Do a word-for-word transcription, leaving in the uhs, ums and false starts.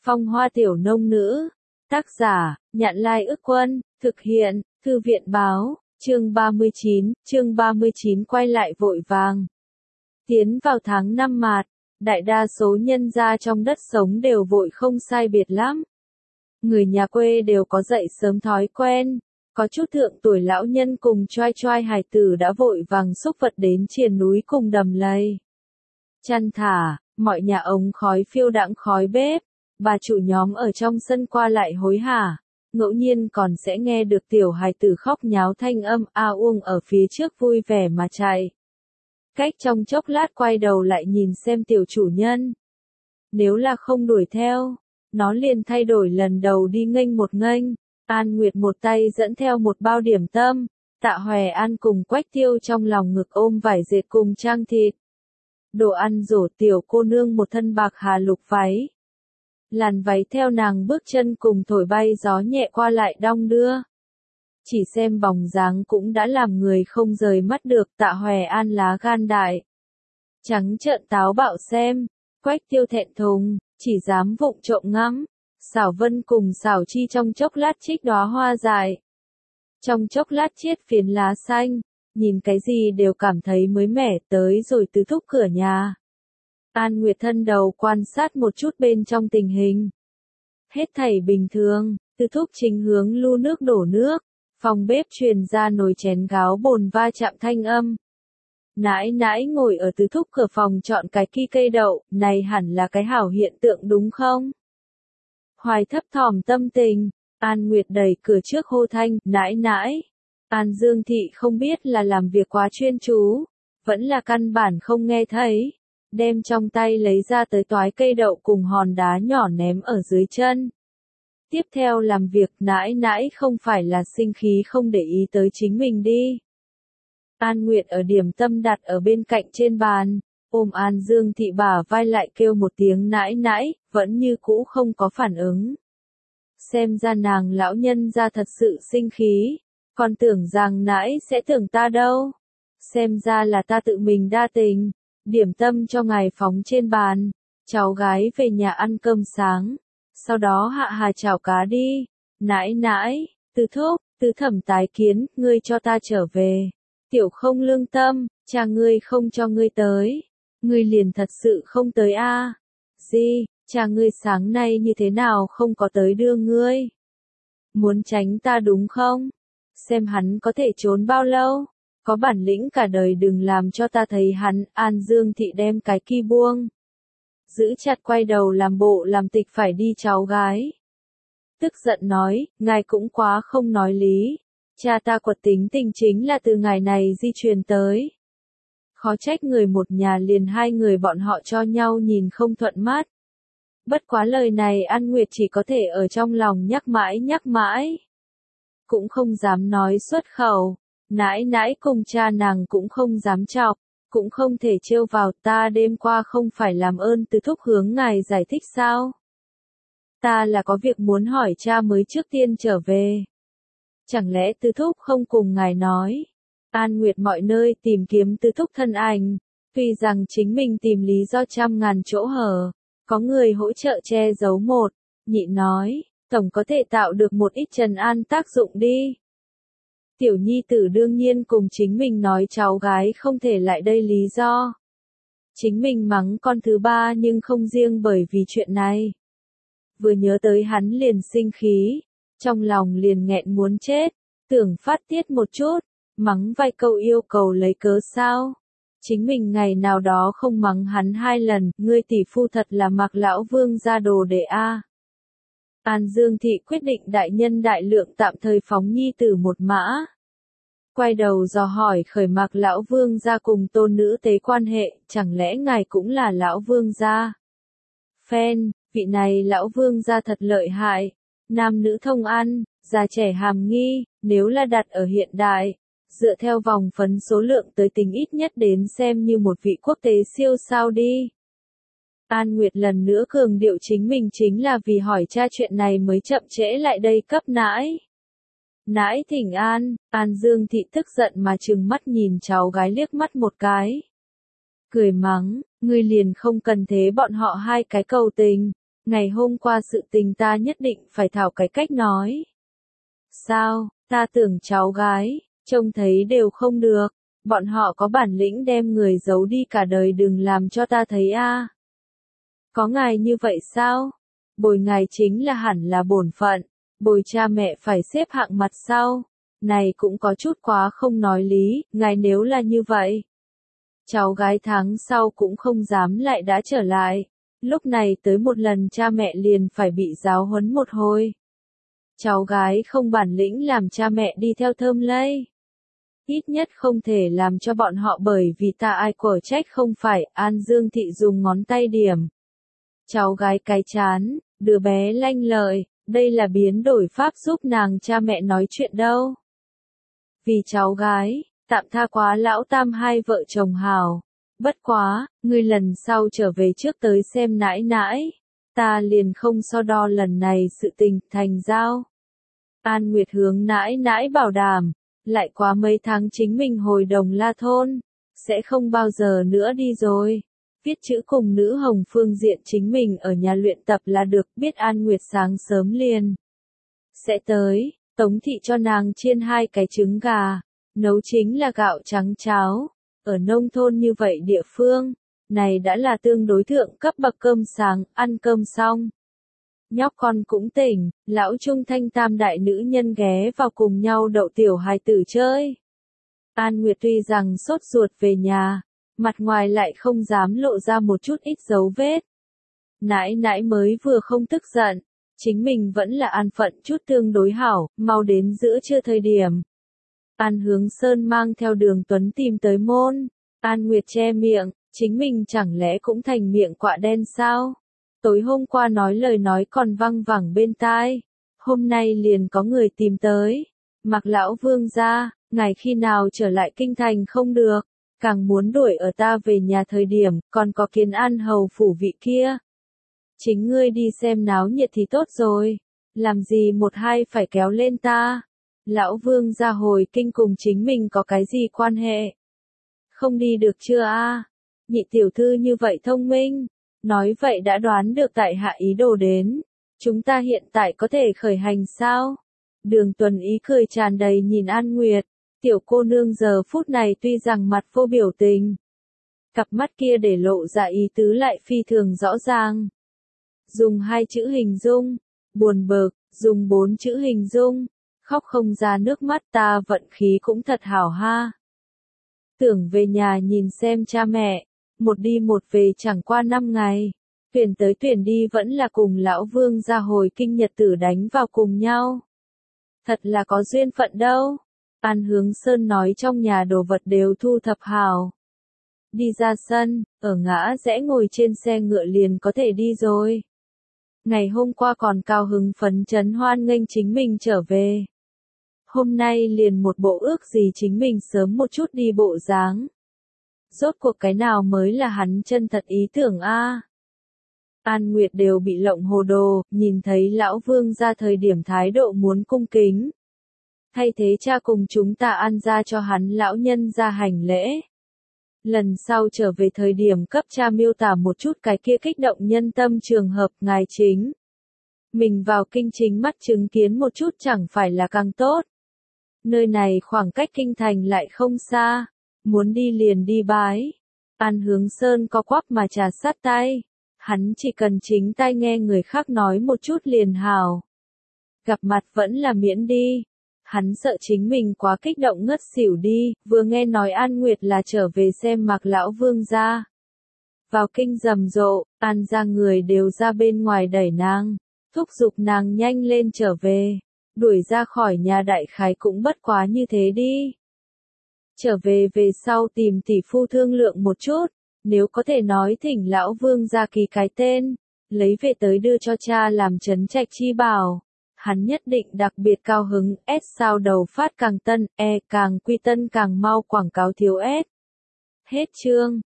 Phong hoa tiểu nông nữ. Tác giả, Nhạn Lai Ức Quân, thực hiện, Thư viện báo, chương ba mươi chín, chương ba mươi chín quay lại vội vàng. Tiến vào tháng năm mạt, đại đa số nhân gia trong đất sống đều vội không sai biệt lắm. Người nhà quê đều có dậy sớm thói quen, có chút thượng tuổi lão nhân cùng choai choai hài tử đã vội vàng xúc vật đến triền núi cùng đầm lầy. Chăn thả, mọi nhà ống khói phiêu đãng khói bếp, bà chủ nhóm ở trong sân qua lại hối hả, ngẫu nhiên còn sẽ nghe được tiểu hài tử khóc nháo thanh âm a uông ở phía trước vui vẻ mà chạy. Cách trong chốc lát quay đầu lại nhìn xem tiểu chủ nhân. Nếu là không đuổi theo, nó liền thay đổi lần đầu đi nghênh một nghênh. An Nguyệt một tay dẫn theo một bao điểm tâm, Tạ Hòe An cùng Quách Tiêu trong lòng ngực ôm vải dệt cùng trang thịt. Đồ ăn rổ tiểu cô nương một thân bạc hà lục váy. Làn váy theo nàng bước chân cùng thổi bay gió nhẹ qua lại đong đưa. Chỉ xem bóng dáng cũng đã làm người không rời mắt được. Tạ Hòe An lá gan đại. Trắng trợn táo bạo xem, Quách Tiêu thẹn thùng, chỉ dám vụng trộm ngắm. Xảo Vân cùng Xảo Chi trong chốc lát trích đóa hoa dại. Trong chốc lát chiết phiến lá xanh, nhìn cái gì đều cảm thấy mới mẻ. Tới rồi Tứ Thúc cửa nhà. An Nguyệt thân đầu quan sát một chút bên trong tình hình. Hết thảy bình thường, Tứ Thúc chính hướng lu nước đổ nước, phòng bếp truyền ra nồi chén gáo bồn va chạm thanh âm. Nãi nãi ngồi ở Tứ Thúc cửa phòng chọn cái ki cây đậu, này hẳn là cái hảo hiện tượng đúng không? Hoài thấp thỏm tâm tình, An Nguyệt đẩy cửa trước hô thanh, nãi nãi. An Dương Thị không biết là làm việc quá chuyên chú, vẫn là căn bản không nghe thấy, đem trong tay lấy ra tới toái cây đậu cùng hòn đá nhỏ ném ở dưới chân. Tiếp theo làm việc nãi nãi không phải là sinh khí không để ý tới chính mình đi. An Nguyệt ở điểm tâm đặt ở bên cạnh trên bàn, ôm An Dương Thị bả vai lại kêu một tiếng nãi nãi, vẫn như cũ không có phản ứng. Xem ra nàng lão nhân ra thật sự sinh khí, còn tưởng rằng nãi sẽ tưởng ta đâu. Xem ra là ta tự mình đa tình, điểm tâm cho ngài phóng trên bàn, cháu gái về nhà ăn cơm sáng, sau đó hạ hà chảo cá đi. Nãi nãi, Tứ Thúc, Tứ Thẩm tái kiến, ngươi cho ta trở về. Tiểu không lương tâm, cha ngươi không cho ngươi tới. Ngươi liền thật sự không tới a? À? Gì, cha ngươi sáng nay như thế nào không có tới đưa ngươi? Muốn tránh ta đúng không? Xem hắn có thể trốn bao lâu? Có bản lĩnh cả đời đừng làm cho ta thấy hắn. An Dương Thị đem cái ki buông. Giữ chặt quay đầu làm bộ làm tịch phải đi cháu gái. Tức giận nói, ngài cũng quá không nói lý. Cha ta quật tính tình chính là từ ngài này di truyền tới. Khó trách người một nhà liền hai người bọn họ cho nhau nhìn không thuận mắt. Bất quá lời này An Nguyệt chỉ có thể ở trong lòng nhắc mãi nhắc mãi. Cũng không dám nói xuất khẩu. Nãi nãi cùng cha nàng cũng không dám chọc. Cũng không thể trêu vào. Ta đêm qua không phải làm ơn Tứ Thúc hướng ngài giải thích sao? Ta là có việc muốn hỏi cha mới trước tiên trở về. Chẳng lẽ Tứ Thúc không cùng ngài nói? An Nguyệt mọi nơi tìm kiếm Tứ Thúc thân ảnh, tuy rằng chính mình tìm lý do trăm ngàn chỗ hở, có người hỗ trợ che giấu một, nhị nói, tổng có thể tạo được một ít trần an tác dụng đi. Tiểu nhi tử đương nhiên cùng chính mình nói cháu gái không thể lại đây lý do. Chính mình mắng con thứ ba nhưng không riêng bởi vì chuyện này. Vừa nhớ tới hắn liền sinh khí, trong lòng liền nghẹn muốn chết, tưởng phát tiết một chút. Mắng vài câu yêu cầu lấy cớ sao? Chính mình ngày nào đó không mắng hắn hai lần, ngươi tỷ phu thật là Mạc lão vương ra đồ đệ a. An Dương Thị quyết định đại nhân đại lượng tạm thời phóng nhi tử một mã. Quay đầu dò hỏi khởi Mạc lão vương ra cùng tôn nữ tế quan hệ, chẳng lẽ ngài cũng là lão vương gia? Phen, vị này lão vương gia thật lợi hại, nam nữ thông ăn, già trẻ hàm nghi, nếu là đặt ở hiện đại. Dựa theo vòng phấn số lượng tới tính ít nhất đến xem như một vị quốc tế siêu sao đi. An Nguyệt lần nữa cường điệu chính mình chính là vì hỏi cha chuyện này mới chậm trễ lại đây cấp nãi. Nãi thỉnh an, An Dương Thị tức giận mà trừng mắt nhìn cháu gái liếc mắt một cái. Cười mắng, ngươi liền không cần thế bọn họ hai cái cầu tình, Ngày hôm qua sự tình ta nhất định phải thảo cái cách nói. Sao, ta tưởng cháu gái, trông thấy đều không được, bọn họ có bản lĩnh đem người giấu đi cả đời đừng làm cho ta thấy a. Có ngài như vậy sao? Bồi ngài chính là hẳn là bổn phận, bồi cha mẹ phải xếp hạng mặt sau. Này cũng có chút quá không nói lý, ngài nếu là như vậy. Cháu gái tháng sau cũng không dám lại đã trở lại. Lúc này tới một lần cha mẹ liền phải bị giáo huấn một hồi. Cháu gái không bản lĩnh làm cha mẹ đi theo thơm lây. Ít nhất không thể làm cho bọn họ bởi vì ta ai của trách không phải. An Dương Thị dùng ngón tay điểm. Cháu gái cái chán, đứa bé lanh lợi, đây là biến đổi pháp giúp nàng cha mẹ nói chuyện đâu. Vì cháu gái, tạm tha quá lão tam hai vợ chồng hào. Bất quá, ngươi lần sau trở về trước tới xem nãi nãi, ta liền không so đo lần này sự tình thành giao. An Nguyệt hướng nãi nãi bảo đảm, lại quá mấy tháng chính mình hồi Đồng La thôn, sẽ không bao giờ nữa đi rồi. Viết chữ cùng nữ hồng phương diện chính mình ở nhà luyện tập là được, biết An Nguyệt sáng sớm liền. Sẽ tới, Tống Thị cho nàng chiên hai cái trứng gà, nấu chính là gạo trắng cháo. Ở nông thôn như vậy địa phương, này đã là tương đối thượng cấp bậc cơm sáng, ăn cơm xong. Nhóc con cũng tỉnh, lão trung thanh tam đại nữ nhân ghé vào cùng nhau đậu tiểu hài tử chơi. An Nguyệt tuy rằng sốt ruột về nhà, mặt ngoài lại không dám lộ ra một chút ít dấu vết. Nãi nãi mới vừa không tức giận, chính mình vẫn là an phận chút tương đối hảo, mau đến giữa trưa thời điểm. An Hướng Sơn mang theo Đường Tuấn tìm tới môn. An Nguyệt che miệng, chính mình chẳng lẽ cũng thành miệng quạ đen sao? Tối hôm qua nói lời nói còn văng vẳng bên tai. Hôm nay liền có người tìm tới. Mặc lão vương gia, ngài khi nào trở lại kinh thành không được. Càng muốn đuổi ở ta về nhà thời điểm, còn có Kiến An hầu phủ vị kia. Chính ngươi đi xem náo nhiệt thì tốt rồi. Làm gì một hai phải kéo lên ta. Lão vương gia hồi kinh cùng chính mình có cái gì quan hệ? Không đi được chưa a? Nhị tiểu thư như vậy thông minh. Nói vậy đã đoán được tại hạ ý đồ đến. Chúng ta hiện tại có thể khởi hành sao? Đường Tuần ý cười tràn đầy nhìn An Nguyệt. Tiểu cô nương giờ phút này tuy rằng mặt vô biểu tình. Cặp mắt kia để lộ ra ý tứ lại phi thường rõ ràng. Dùng hai chữ hình dung. Buồn bực, dùng bốn chữ hình dung. Khóc không ra nước mắt, ta vận khí cũng thật hảo ha. Tưởng về nhà nhìn xem cha mẹ, một đi một về chẳng qua năm ngày, tuyển tới tuyển đi vẫn là cùng lão vương gia hồi kinh nhật tử đánh vào cùng nhau. Thật là có duyên phận đâu. An Hướng Sơn nói trong nhà đồ vật đều thu thập hào. Đi ra sân, ở ngã rẽ ngồi trên xe ngựa liền có thể đi rồi. Ngày hôm qua còn cao hứng phấn chấn hoan nghênh chính mình trở về. Hôm nay liền một bộ ước gì chính mình sớm một chút đi bộ dáng. Rốt cuộc cái nào mới là hắn chân thật ý tưởng a? An Nguyệt đều bị lộng hồ đồ, nhìn thấy lão vương ra thời điểm thái độ muốn cung kính. Thay thế cha cùng chúng ta ăn ra cho hắn lão nhân ra hành lễ. Lần sau trở về thời điểm cấp cha miêu tả một chút cái kia kích động nhân tâm trường hợp ngài chính. Mình vào kinh chính mắt chứng kiến một chút chẳng phải là càng tốt. Nơi này khoảng cách kinh thành lại không xa, muốn đi liền đi bái. An Hướng Sơn co quắp mà trà sát tay, hắn chỉ cần chính tai nghe người khác nói một chút liền hào. Gặp mặt vẫn là miễn đi, hắn sợ chính mình quá kích động ngất xỉu đi, vừa nghe nói An Nguyệt là trở về xem Mạc lão vương gia. Vào kinh rầm rộ, An ra người đều ra bên ngoài đẩy nàng, thúc giục nàng nhanh lên trở về. Đuổi ra khỏi nhà đại khái cũng bất quá như thế đi. Trở về về sau tìm tỷ phu thương lượng một chút, nếu có thể nói thỉnh lão vương ra ký cái tên, lấy về tới đưa cho cha làm trấn trạch chi bảo. Hắn nhất định đặc biệt cao hứng, S sao đầu phát càng tân, E càng quy tân càng mau quảng cáo thiếu S. Hết chương.